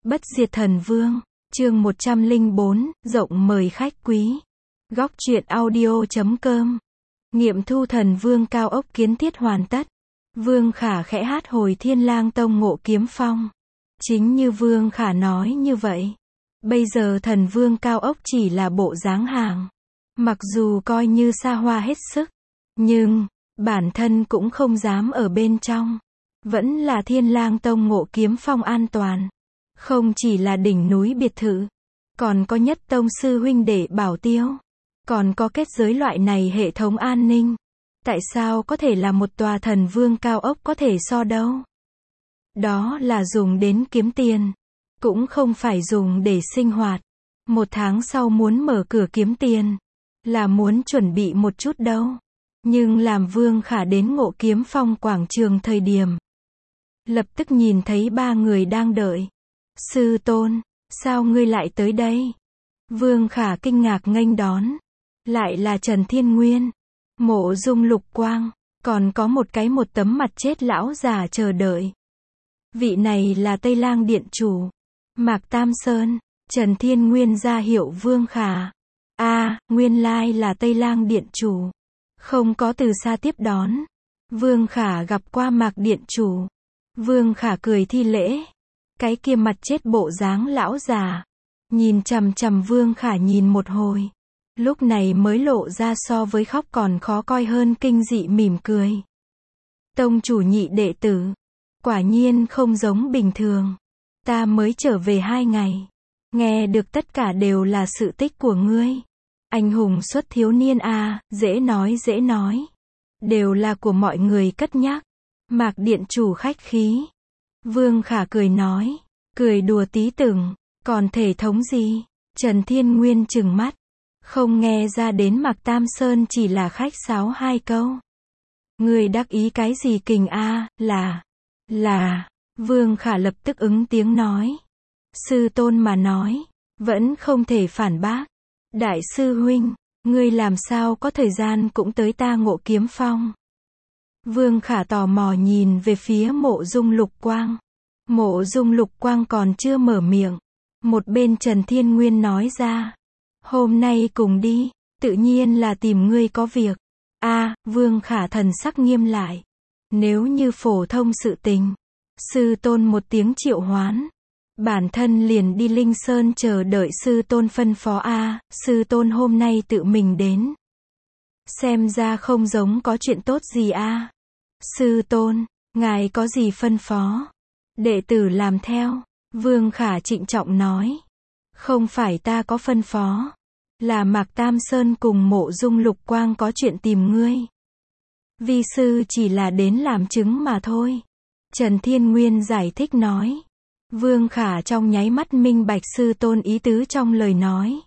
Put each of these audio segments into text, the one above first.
Bất diệt thần vương, chương 104, rộng mời khách quý. Góc truyện audio.com. Nghiệm thu thần vương cao ốc kiến thiết hoàn tất. Vương Khả khẽ hát hồi Thiên Lang Tông Ngộ Kiếm Phong. Chính như Vương Khả nói như vậy. Bây giờ thần vương cao ốc chỉ là bộ dáng hàng. Mặc dù coi như xa hoa hết sức, nhưng bản thân cũng không dám ở bên trong. Vẫn là Thiên Lang Tông Ngộ Kiếm Phong an toàn. Không chỉ là đỉnh núi biệt thự, còn có nhất tông sư huynh đệ bảo tiêu, còn có kết giới loại này hệ thống an ninh. Tại sao có thể là một tòa thần vương cao ốc có thể so đâu? Đó là dùng đến kiếm tiền, cũng không phải dùng để sinh hoạt. Một tháng sau muốn mở cửa kiếm tiền, là muốn chuẩn bị một chút đâu. Nhưng làm Vương Khả đến Ngộ Kiếm Phong quảng trường thời điểm, lập tức nhìn thấy ba người đang đợi. Sư tôn, sao ngươi lại tới đây? Vương Khả kinh ngạc nghênh đón. Lại là Trần Thiên Nguyên, Mộ Dung Lục Quang, còn có một tấm mặt chết lão già chờ đợi. Vị này là Tây Lang Điện chủ, Mạc Tam Sơn. Trần Thiên Nguyên ra hiệu Vương Khả. Nguyên lai là Tây Lang Điện chủ. Không có từ xa tiếp đón. Vương Khả gặp qua Mạc Điện chủ. Vương Khả cười thi lễ. Cái kia mặt chết bộ dáng lão già, nhìn chằm chằm Vương Khả nhìn một hồi. Lúc này mới lộ ra so với khóc còn khó coi hơn kinh dị mỉm cười. Tông chủ nhị đệ tử, quả nhiên không giống bình thường. Ta mới trở về 2 ngày, nghe được tất cả đều là sự tích của ngươi. Anh hùng xuất thiếu niên dễ nói. Đều là của mọi người cất nhắc. Mạc Điện chủ khách khí. Vương Khả cười nói, cười đùa tí từng, còn thể thống gì? Trần Thiên Nguyên trừng mắt, không nghe ra đến Mạc Tam Sơn chỉ là khách sáo 2 câu. Người đắc ý cái gì kình là, Vương Khả lập tức ứng tiếng nói. Sư tôn mà nói, vẫn không thể phản bác. Đại sư huynh, ngươi làm sao có thời gian cũng tới ta Ngộ Kiếm Phong? Vương Khả tò mò nhìn về phía Mộ Dung Lục Quang. Mộ Dung Lục Quang còn chưa mở miệng. Một bên Trần Thiên Nguyên nói ra. Hôm nay cùng đi, tự nhiên là tìm ngươi có việc. Vương Khả thần sắc nghiêm lại. Nếu như phổ thông sự tình, sư tôn một tiếng triệu hoán, bản thân liền đi Linh Sơn chờ đợi sư tôn phân phó. Sư tôn hôm nay tự mình đến. Xem ra không giống có chuyện tốt gì. Sư tôn, ngài có gì phân phó? Đệ tử làm theo. Vương Khả trịnh trọng nói. Không phải ta có phân phó, là Mạc Tam Sơn cùng Mộ Dung Lục Quang có chuyện tìm ngươi. Vi sư chỉ là đến làm chứng mà thôi. Trần Thiên Nguyên giải thích nói. Vương Khả trong nháy mắt minh bạch sư tôn ý tứ trong lời nói.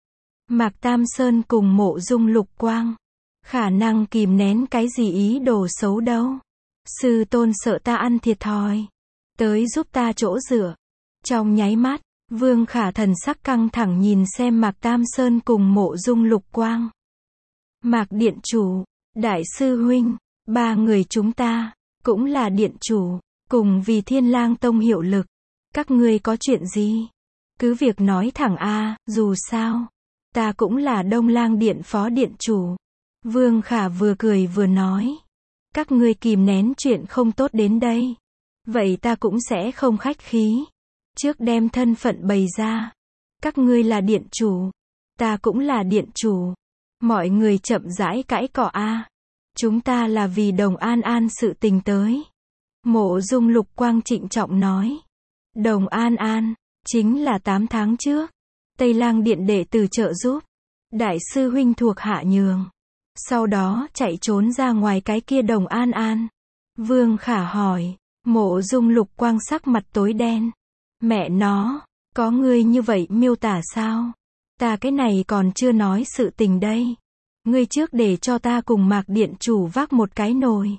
Mạc Tam Sơn cùng Mộ Dung Lục Quang, khả năng kìm nén cái gì ý đồ xấu đâu. Sư tôn sợ ta ăn thiệt thòi, tới giúp ta chỗ dựa. Trong nháy mắt, Vương Khả thần sắc căng thẳng nhìn xem Mạc Tam Sơn cùng Mộ Dung Lục Quang. Mạc Điện chủ, Đại sư huynh, 3 người chúng ta, cũng là điện chủ, cùng vì Thiên Lang Tông hiệu lực. Các ngươi có chuyện gì? Cứ việc nói thẳng dù sao, ta cũng là Đông Lang Điện phó điện chủ. Vương Khả vừa cười vừa nói. Các ngươi kìm nén chuyện không tốt đến đây, vậy ta cũng sẽ không khách khí. Trước đem thân phận bày ra. Các ngươi là điện chủ, ta cũng là điện chủ. Mọi người chậm rãi cãi cọ. Chúng ta là vì Đồng An An sự tình tới. Mộ Dung Lục Quang trịnh trọng nói. Đồng An An, chính là 8 tháng trước, Tây Lang Điện đệ tử trợ giúp, đại sư huynh thuộc hạ nhường. Sau đó chạy trốn ra ngoài cái kia Đồng An An. Vương Khả hỏi. Mộ Dung Lục Quang sắc mặt tối đen. Mẹ nó, có ngươi như vậy miêu tả sao? Ta cái này còn chưa nói sự tình đây. Ngươi trước để cho ta cùng Mạc Điện chủ vác một cái nồi.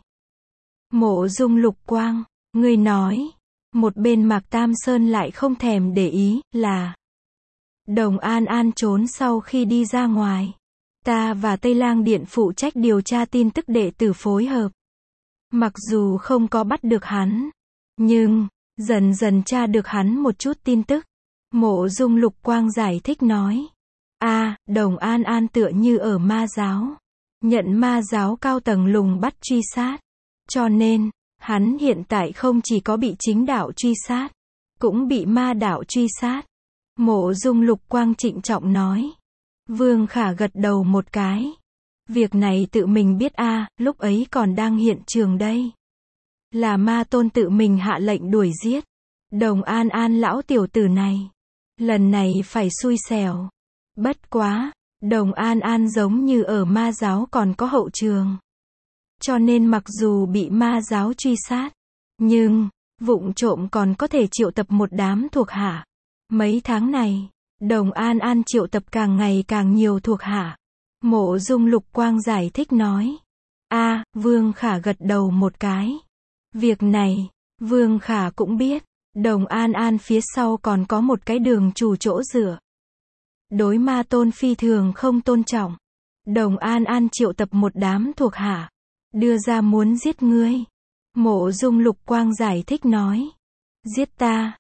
Mộ Dung Lục Quang, ngươi nói. Một bên Mạc Tam Sơn lại không thèm để ý, là Đồng An An trốn sau khi đi ra ngoài. Ta và Tây Lang Điện phụ trách điều tra tin tức đệ tử phối hợp. Mặc dù không có bắt được hắn, nhưng Dần dần tra được hắn một chút tin tức. Mộ Dung Lục Quang giải thích nói. Đồng An An tựa như ở ma giáo. Nhận ma giáo cao tầng lùng bắt truy sát. Cho nên, hắn hiện tại không chỉ có bị chính đạo truy sát, cũng bị ma đạo truy sát. Mộ Dung Lục Quang trịnh trọng nói. Vương Khả gật đầu một cái. Việc này tự mình biết lúc ấy còn đang hiện trường đây. Là ma tôn tự mình hạ lệnh đuổi giết. Đồng An An lão tiểu tử này. Lần này phải xui xẻo. Bất quá, Đồng An An giống như ở ma giáo còn có hậu trường. Cho nên mặc dù bị ma giáo truy sát, nhưng, vụng trộm còn có thể triệu tập một đám thuộc hạ. Mấy tháng này, Đồng An An triệu tập càng ngày càng nhiều thuộc hạ. Mộ Dung Lục Quang giải thích nói. Vương Khả gật đầu một cái. Việc này, Vương Khả cũng biết. Đồng An An phía sau còn có một cái đường chủ chỗ dựa. Đối ma tôn phi thường không tôn trọng. Đồng An An triệu tập một đám thuộc hạ. Đưa ra muốn giết ngươi. Mộ Dung Lục Quang giải thích nói. Giết ta,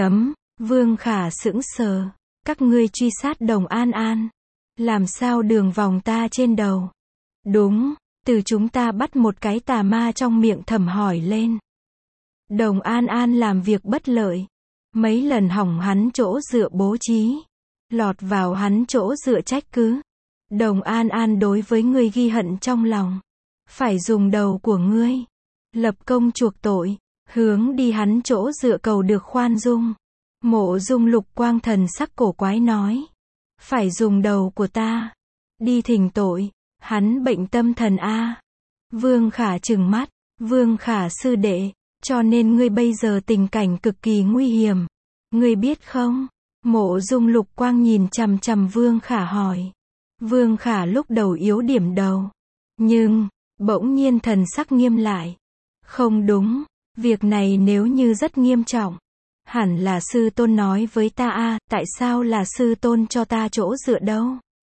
Vương Khả sững sờ. Các ngươi truy sát Đồng An An. Làm sao đường vòng ta trên đầu? Đúng, từ chúng ta bắt một cái tà ma trong miệng thầm hỏi lên. Đồng An An làm việc bất lợi. Mấy lần hỏng hắn chỗ dựa bố trí. Lọt vào hắn chỗ dựa trách cứ. Đồng An An đối với ngươi ghi hận trong lòng. Phải dùng đầu của ngươi. Lập công chuộc tội. Hướng đi hắn chỗ dựa cầu được khoan dung. Mộ Dung Lục Quang thần sắc cổ quái nói. Phải dùng đầu của ta. Đi thỉnh tội. Hắn bệnh tâm thần Vương Khả trừng mắt. Vương Khả sư đệ. Cho nên ngươi bây giờ tình cảnh cực kỳ nguy hiểm. Ngươi biết không? Mộ Dung Lục Quang nhìn chằm chằm Vương Khả hỏi. Vương Khả lúc đầu yếu điểm đầu. Nhưng, bỗng nhiên thần sắc nghiêm lại. Không đúng. Việc này nếu như rất nghiêm trọng. Hẳn là sư tôn nói với ta tại sao là sư tôn cho ta chỗ dựa đâu?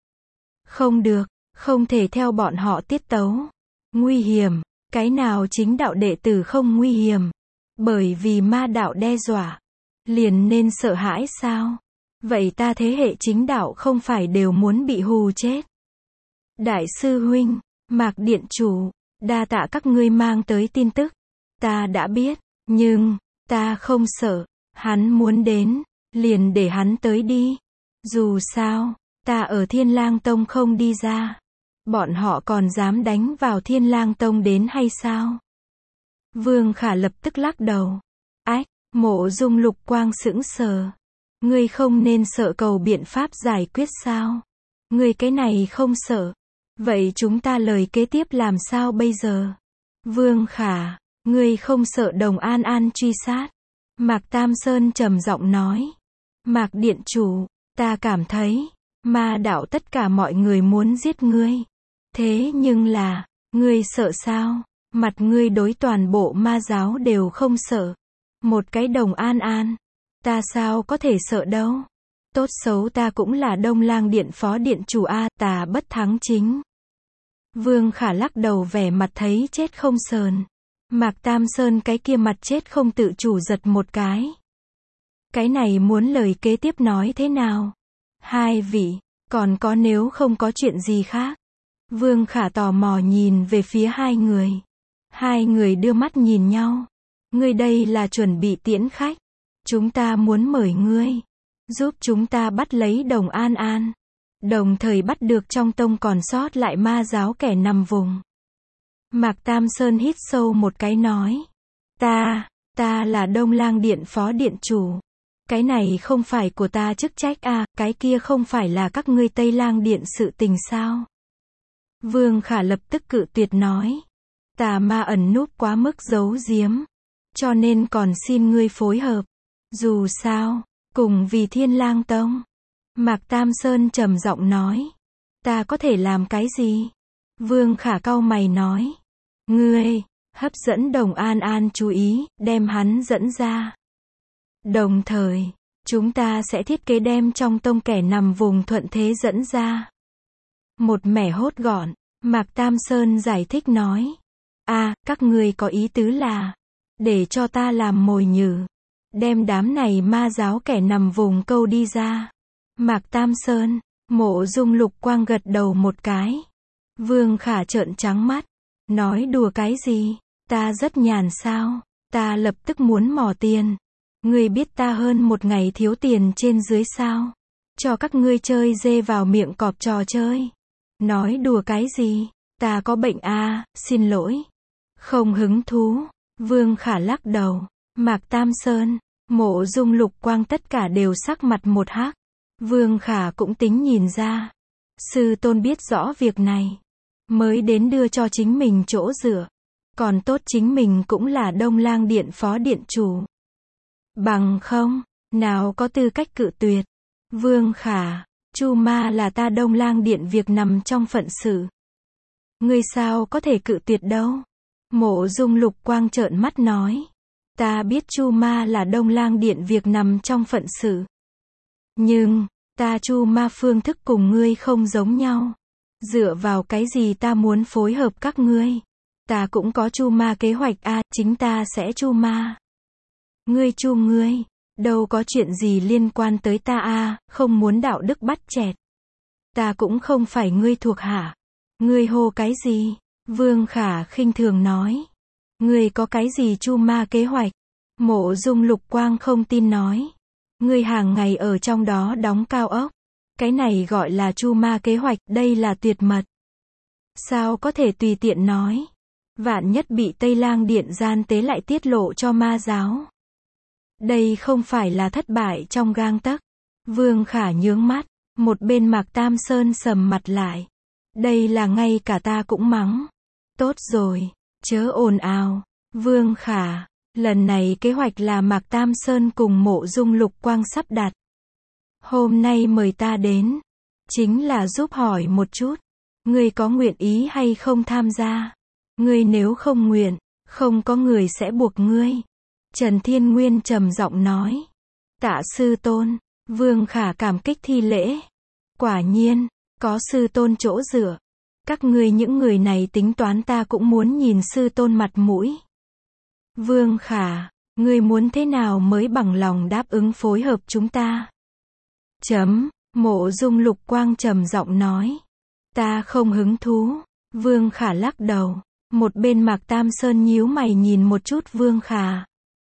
Không được, không thể theo bọn họ tiết tấu. Nguy hiểm, cái nào chính đạo đệ tử không nguy hiểm? Bởi vì ma đạo đe dọa, liền nên sợ hãi sao? Vậy ta thế hệ chính đạo không phải đều muốn bị hù chết? Đại sư huynh, Mạc điện chủ, đa tạ các ngươi mang tới tin tức. Ta đã biết, nhưng, ta không sợ. Hắn muốn đến, liền để hắn tới đi. Dù sao, ta ở Thiên Lang Tông không đi ra. Bọn họ còn dám đánh vào Thiên Lang Tông đến hay sao? Vương Khả lập tức lắc đầu. Mộ Dung Lục Quang sững sờ. Ngươi không nên sợ cầu biện pháp giải quyết sao? Ngươi cái này không sợ. Vậy chúng ta lời kế tiếp làm sao bây giờ? Vương Khả, ngươi không sợ Đồng An An truy sát? Mạc Tam Sơn trầm giọng nói. Mạc điện chủ, ta cảm thấy, ma đạo tất cả mọi người muốn giết ngươi. Thế nhưng là, ngươi sợ sao? Mặt ngươi đối toàn bộ ma giáo đều không sợ. Một cái Đồng An An, ta sao có thể sợ đâu? Tốt xấu ta cũng là Đông Lang Điện phó điện chủ ta bất thắng chính. Vương Khả lắc đầu vẻ mặt thấy chết không sờn. Mạc Tam Sơn cái kia mặt chết không tự chủ giật một cái. Cái này muốn lời kế tiếp nói thế nào? Hai vị, còn có nếu không có chuyện gì khác? Vương Khả tò mò nhìn về phía hai người. Hai người đưa mắt nhìn nhau. Ngươi đây là chuẩn bị tiễn khách. Chúng ta muốn mời ngươi. Giúp chúng ta bắt lấy Đồng An An. Đồng thời bắt được trong tông còn sót lại ma giáo kẻ nằm vùng. Mạc Tam Sơn hít sâu một cái nói. Ta là Đông Lang Điện phó điện chủ. Cái này không phải của ta chức trách cái kia không phải là các ngươi Tây Lang Điện sự tình sao? Vương Khả lập tức cự tuyệt nói. Tà ma ẩn núp quá mức giấu giếm. Cho nên còn xin ngươi phối hợp. Dù sao, cùng vì Thiên Lang Tông. Mạc Tam Sơn trầm giọng nói. Ta có thể làm cái gì? Vương Khả cau mày nói. Ngươi, hấp dẫn Đồng An An chú ý, đem hắn dẫn ra. Đồng thời, chúng ta sẽ thiết kế đem trong tông kẻ nằm vùng thuận thế dẫn ra. Một mẻ hốt gọn, Mạc Tam Sơn giải thích nói. Các ngươi có ý tứ là, để cho ta làm mồi nhử. đem đám này ma giáo kẻ nằm vùng câu đi ra. Mạc Tam Sơn, Mộ Dung Lục Quang gật đầu một cái. Vương Khả trợn trắng mắt. Nói đùa cái gì? Ta rất nhàn sao? Ta lập tức muốn mò tiền. Ngươi biết ta hơn một ngày thiếu tiền trên dưới sao? Cho các ngươi chơi dê vào miệng cọp trò chơi. Nói đùa cái gì? Ta có bệnh à, xin lỗi. Không hứng thú. Vương Khả lắc đầu. Mạc Tam Sơn, Mộ Dung Lục Quang tất cả đều sắc mặt một hắc. Vương Khả cũng tính nhìn ra. Sư tôn biết rõ việc này. Mới đến đưa cho chính mình chỗ dựa. Còn tốt chính mình cũng là Đông Lang Điện phó điện chủ. Bằng không, nào có tư cách cự tuyệt. Vương Khả, Chu Ma là ta Đông Lang Điện việc nằm trong phận sự. Ngươi sao có thể cự tuyệt đâu? Mộ Dung Lục Quang trợn mắt nói. Ta biết Chu Ma là Đông Lang Điện việc nằm trong phận sự. Nhưng, ta Chu Ma phương thức cùng ngươi không giống nhau. Dựa vào cái gì ta muốn phối hợp các ngươi? Ta cũng có Chu Ma kế hoạch a, chính ta sẽ Chu Ma. Ngươi Chu ngươi, đâu có chuyện gì liên quan tới ta a, không muốn đạo đức bắt chẹt. Ta cũng không phải ngươi thuộc hạ. Ngươi hô cái gì? Vương Khả khinh thường nói. Ngươi có cái gì Chu Ma kế hoạch? Mộ Dung Lục Quang không tin nói. Ngươi hàng ngày ở trong đó đóng cao ốc. Cái này gọi là Chu Ma kế hoạch, đây là tuyệt mật. Sao có thể tùy tiện nói? Vạn nhất bị Tây Lang Điện gian tế lại tiết lộ cho ma giáo. Đây không phải là thất bại trong gang tấc. Vương Khả nhướng mắt, một bên Mạc Tam Sơn sầm mặt lại. Đây là ngay cả ta cũng mắng. Tốt rồi, chớ ồn ào. Vương Khả, lần này kế hoạch là Mạc Tam Sơn cùng Mộ Dung Lục Quang sắp đặt. Hôm nay mời ta đến, chính là giúp hỏi một chút. Ngươi có nguyện ý hay không tham gia? Ngươi nếu không nguyện, không có người sẽ buộc ngươi. Trần Thiên Nguyên trầm giọng nói. Tạ sư tôn, Vương Khả cảm kích thi lễ. Quả nhiên, có sư tôn chỗ dựa. Các ngươi những người này tính toán ta cũng muốn nhìn sư tôn mặt mũi. Vương Khả, ngươi muốn thế nào mới bằng lòng đáp ứng phối hợp chúng ta? Mộ Dung Lục Quang trầm giọng nói. Ta không hứng thú. Vương Khả lắc đầu. Một bên Mạc Tam Sơn nhíu mày nhìn một chút Vương Khả.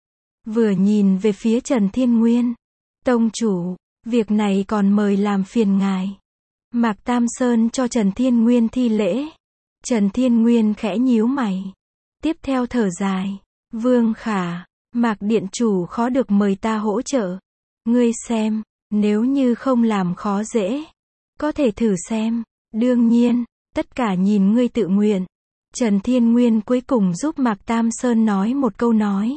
Vừa nhìn về phía Trần Thiên Nguyên. Tông chủ, việc này còn mời làm phiền ngài. Mạc Tam Sơn cho Trần Thiên Nguyên thi lễ. Trần Thiên Nguyên khẽ nhíu mày. Tiếp theo thở dài. Vương Khả, Mạc Điện chủ khó được mời ta hỗ trợ. Ngươi xem, nếu như không làm khó dễ, có thể thử xem. Đương nhiên, tất cả nhìn ngươi tự nguyện. Trần Thiên Nguyên cuối cùng giúp Mạc Tam Sơn nói một câu nói.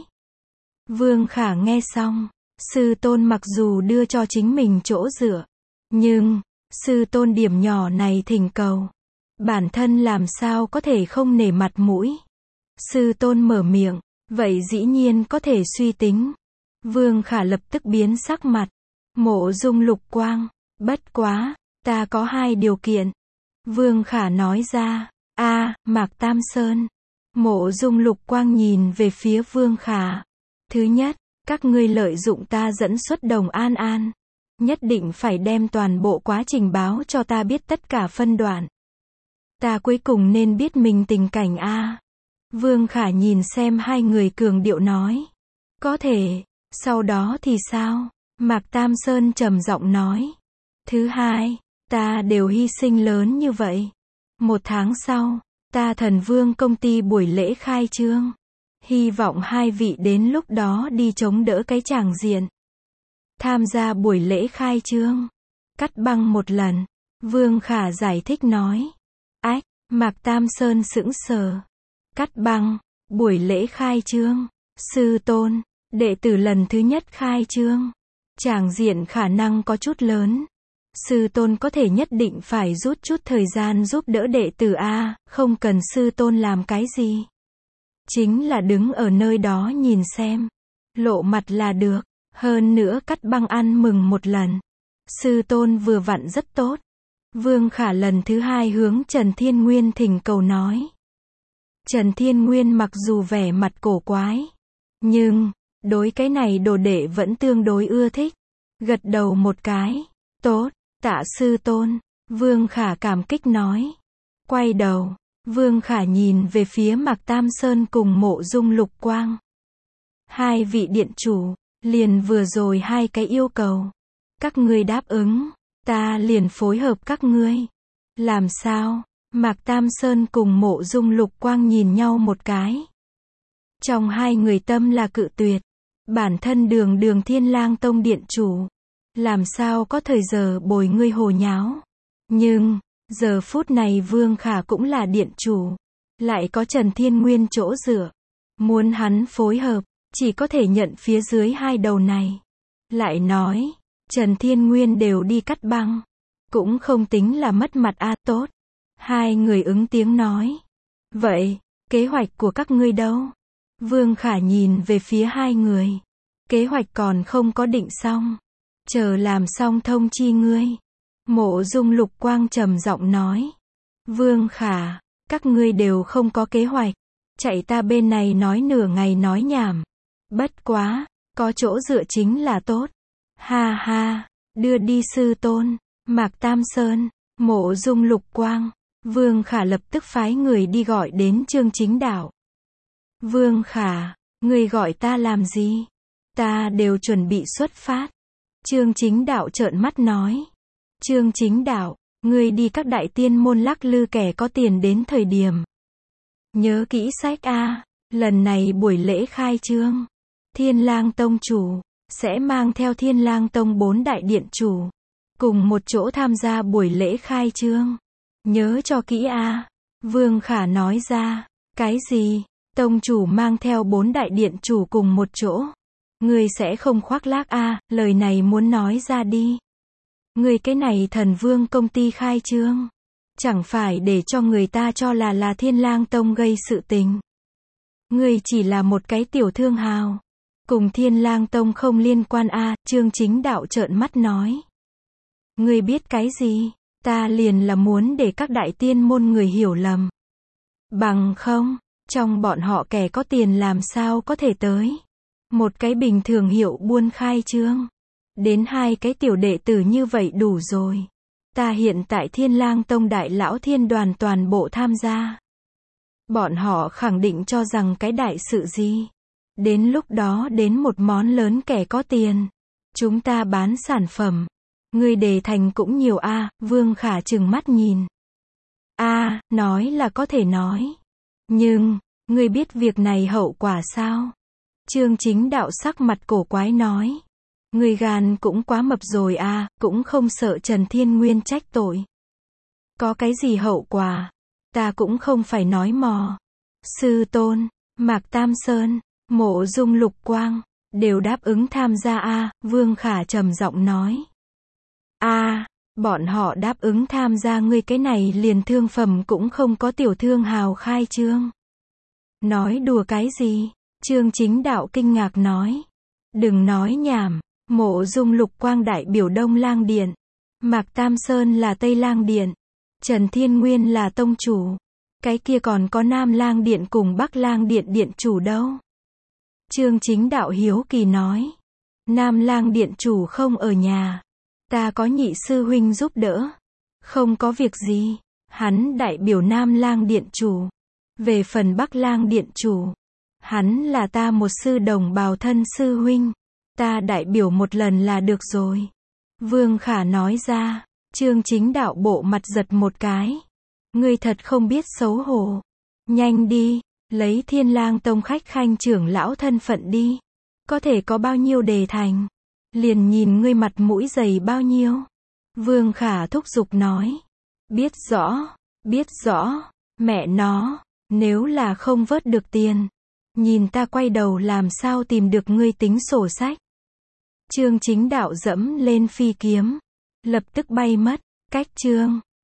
Vương Khả nghe xong, sư tôn mặc dù đưa cho chính mình chỗ dựa, nhưng, sư tôn điểm nhỏ này thỉnh cầu. Bản thân làm sao có thể không nể mặt mũi. Sư tôn mở miệng, vậy dĩ nhiên có thể suy tính. Vương Khả lập tức biến sắc mặt. Mộ Dung Lục Quang, bất quá, ta có 2 điều kiện. Vương Khả nói ra. Mạc Tam Sơn. Mộ Dung Lục Quang nhìn về phía Vương Khả. Thứ nhất, các ngươi lợi dụng ta dẫn xuất Đồng An An. Nhất định phải đem toàn bộ quá trình báo cho ta biết tất cả phân đoạn. Ta cuối cùng nên biết mình tình cảnh a. Vương Khả nhìn xem 2 người cường điệu nói. Có thể, sau đó thì sao? Mạc Tam Sơn trầm giọng nói. Thứ hai, ta đều hy sinh lớn như vậy. 1 tháng sau, ta Thần Vương công ty buổi lễ khai trương. Hy vọng 2 vị đến lúc đó đi chống đỡ cái tràng diện. Tham gia buổi lễ khai trương. Cắt băng một lần. Vương Khả giải thích nói. Ách, Mạc Tam Sơn sững sờ. Cắt băng, buổi lễ khai trương. Sư tôn, đệ tử lần thứ nhất khai trương. Tràng diện khả năng có chút lớn. Sư tôn có thể nhất định phải rút chút thời gian giúp đỡ đệ tử a, không cần sư tôn làm cái gì. Chính là đứng ở nơi đó nhìn xem. Lộ mặt là được. Hơn nữa cắt băng ăn mừng một lần. Sư tôn vừa vặn rất tốt. Vương Khả lần thứ 2 hướng Trần Thiên Nguyên thỉnh cầu nói. Trần Thiên Nguyên mặc dù vẻ mặt cổ quái, nhưng, Đối cái này đồ đệ vẫn tương đối ưa thích. Gật đầu một cái. Tốt, tạ sư tôn. Vương Khả cảm kích nói. Quay đầu, Vương Khả nhìn về phía Mạc Tam Sơn cùng Mộ Dung Lục Quang. Hai vị điện chủ, liền vừa rồi hai cái yêu cầu. Các ngươi đáp ứng, ta liền phối hợp các ngươi. Làm sao? Mạc Tam Sơn cùng Mộ Dung Lục Quang nhìn nhau một cái. Trong hai người tâm là cự tuyệt. Bản thân đường Thiên Lang Tông điện chủ. Làm sao có thời giờ bồi ngươi hồ nháo. Nhưng, giờ phút này Vương Khả cũng là điện chủ. Lại có Trần Thiên Nguyên chỗ dựa. Muốn hắn phối hợp, chỉ có thể nhận phía dưới hai đầu này. Lại nói, Trần Thiên Nguyên đều đi cắt băng. Cũng không tính là mất mặt tốt. Hai người ứng tiếng nói. Vậy, kế hoạch của các ngươi đâu? Vương Khả nhìn về phía hai người. Kế hoạch còn không có định xong. Chờ làm xong thông chi ngươi. Mộ Dung Lục Quang trầm giọng nói. Vương Khả, các ngươi đều không có kế hoạch. Chạy ta bên này nói nửa ngày nói nhảm. Bất quá, có chỗ dựa chính là tốt. Ha ha, đưa đi sư tôn. Mạc Tam Sơn, Mộ Dung Lục Quang. Vương Khả lập tức phái người đi gọi đến Chương Chính Đạo. Vương Khả, ngươi gọi ta làm gì? Ta đều chuẩn bị xuất phát. Chương Chính Đạo trợn mắt nói. Chương Chính Đạo, ngươi đi các đại tiên môn lắc lư kẻ có tiền đến thời điểm. Nhớ kỹ sách lần này buổi lễ khai trương. Thiên Lang Tông chủ, sẽ mang theo Thiên Lang Tông 4 đại điện chủ. Cùng một chỗ tham gia buổi lễ khai trương. Nhớ cho kỹ Vương Khả nói ra. Cái gì? Tông chủ mang theo 4 đại điện chủ cùng một chỗ. Ngươi sẽ không khoác lác lời này muốn nói ra đi. Ngươi cái này Thần Vương công ty khai trương. Chẳng phải để cho người ta cho là Thiên Lang Tông gây sự tình. Ngươi chỉ là một cái tiểu thương hào. Cùng Thiên Lang Tông không liên quan Chương Chính Đạo trợn mắt nói. Ngươi biết cái gì? Ta liền là muốn để các đại tiên môn người hiểu lầm. Bằng không, trong bọn họ kẻ có tiền làm sao có thể tới. Một cái bình thường hiệu buôn khai trương. Đến hai cái tiểu đệ tử như vậy đủ rồi. Ta hiện tại Thiên Lang Tông đại lão thiên đoàn toàn bộ tham gia. Bọn họ khẳng định cho rằng cái đại sự gì. Đến lúc đó đến một món lớn kẻ có tiền. Chúng ta bán sản phẩm. Ngươi đề thành cũng nhiều Vương Khả trừng mắt nhìn. Nói là có thể nói. Nhưng, ngươi biết việc này hậu quả sao? Chương Chính Đạo sắc mặt cổ quái nói. Ngươi gan cũng quá mập rồi cũng không sợ Trần Thiên Nguyên trách tội. Có cái gì hậu quả? Ta cũng không phải nói mò. Sư tôn, Mạc Tam Sơn, Mộ Dung Lục Quang, đều đáp ứng tham gia Vương Khả trầm giọng nói. Bọn họ đáp ứng tham gia ngươi cái này liền thương phẩm cũng không có tiểu thương hào khai trương. Nói đùa cái gì? Chương Chính Đạo kinh ngạc nói. Đừng nói nhảm, Mộ Dung Lục Quang đại biểu Đông Lang Điện. Mạc Tam Sơn là Tây Lang Điện. Trần Thiên Nguyên là tông chủ. Cái kia còn có Nam Lang Điện cùng Bắc Lang Điện điện chủ đâu? Chương Chính Đạo hiếu kỳ nói. Nam Lang Điện chủ không ở nhà. Ta có nhị sư huynh giúp đỡ. Không có việc gì. Hắn đại biểu Nam Lang Điện chủ. Về phần Bắc Lang Điện chủ, hắn là ta một sư đồng bào thân sư huynh. Ta đại biểu một lần là được rồi. Vương Khả nói ra. Chương Chính Đạo bộ mặt giật một cái. Ngươi thật không biết xấu hổ. Nhanh đi, lấy Thiên Lang Tông khách khanh trưởng lão thân phận đi. Có thể có bao nhiêu đề thành. Liền nhìn ngươi mặt mũi dày bao nhiêu. Vương Khả thúc giục nói. Biết rõ, mẹ nó, nếu là không vớt được tiền. Nhìn ta quay đầu làm sao tìm được ngươi tính sổ sách. Chương Chính Đạo dẫm lên phi kiếm. Lập tức bay mất, cách chương.